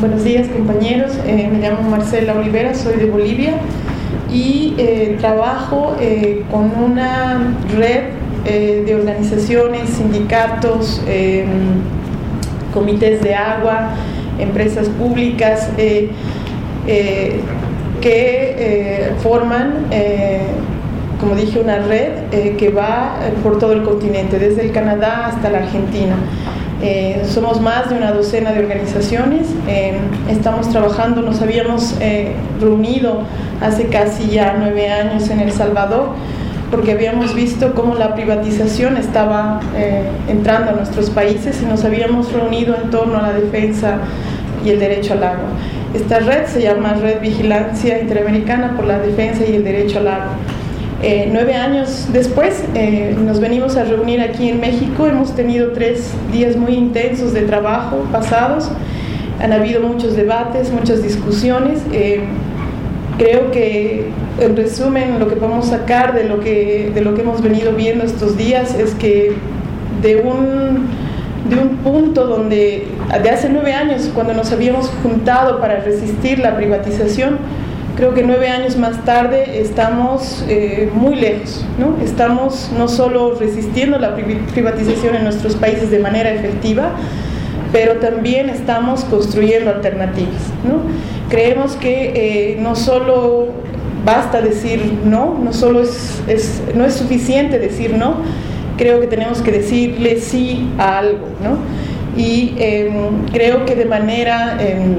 Buenos días, compañeros. Me llamo Marcela Olivera, soy de Bolivia y trabajo con una red de organizaciones, sindicatos, comités de agua, empresas públicas que forman, como dije, una red que va por todo el continente, desde el Canadá hasta la Argentina. Somos más de una docena de organizaciones. Estamos trabajando, nos habíamos reunido hace casi ya 9 años en El Salvador, porque habíamos visto cómo la privatización estaba entrando a nuestros países y nos habíamos reunido en torno a la defensa y el derecho al agua. Esta red se llama Red Vigilancia Interamericana por la Defensa y el Derecho al Agua. 9 años después nos venimos a reunir aquí en México. Hemos tenido 3 días muy intensos de trabajo pasados. Han habido muchos debates, muchas discusiones. Creo que, en resumen, lo que podemos sacar de lo que hemos venido viendo estos días es que de un punto donde, de hace 9 años, cuando nos habíamos juntado para resistir la privatización, creo que 9 años más tarde estamos muy lejos, ¿no? Estamos no solo resistiendo la privatización en nuestros países de manera efectiva, pero también estamos construyendo alternativas, ¿no? Creemos que no solo basta decir no, no es suficiente decir no, creo que tenemos que decirle sí a algo, ¿no? Y creo que de manera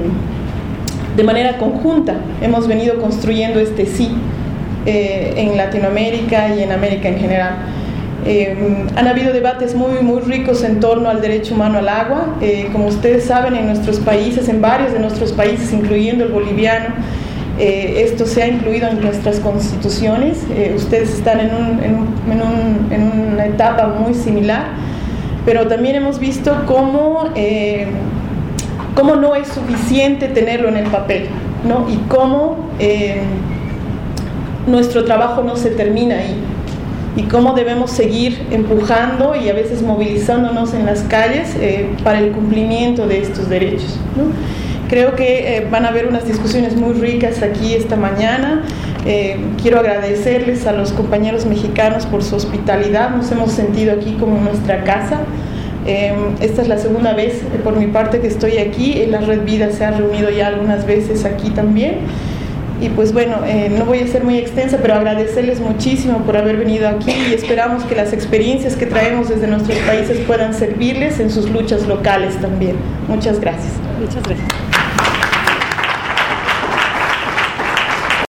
conjunta hemos venido construyendo este sí en Latinoamérica y en América en general. Han habido debates muy ricos en torno al derecho humano al agua. Como ustedes saben, en nuestros países, en varios de nuestros países, incluyendo el boliviano, esto se ha incluido en nuestras constituciones. Ustedes están en una etapa muy similar, pero también hemos visto cómo no es suficiente tenerlo en el papel, ¿no? Y cómo nuestro trabajo no se termina ahí, y cómo debemos seguir empujando y a veces movilizándonos en las calles para el cumplimiento de estos derechos, ¿no? Creo que van a haber unas discusiones muy ricas aquí esta mañana. Quiero agradecerles a los compañeros mexicanos por su hospitalidad. Nos hemos sentido aquí como en nuestra casa. Esta es la segunda vez por mi parte que estoy aquí. La Red Vida se ha reunido ya algunas veces aquí también. Y pues bueno, no voy a ser muy extensa, pero agradecerles muchísimo por haber venido aquí y esperamos que las experiencias que traemos desde nuestros países puedan servirles en sus luchas locales también. Muchas gracias. Muchas gracias.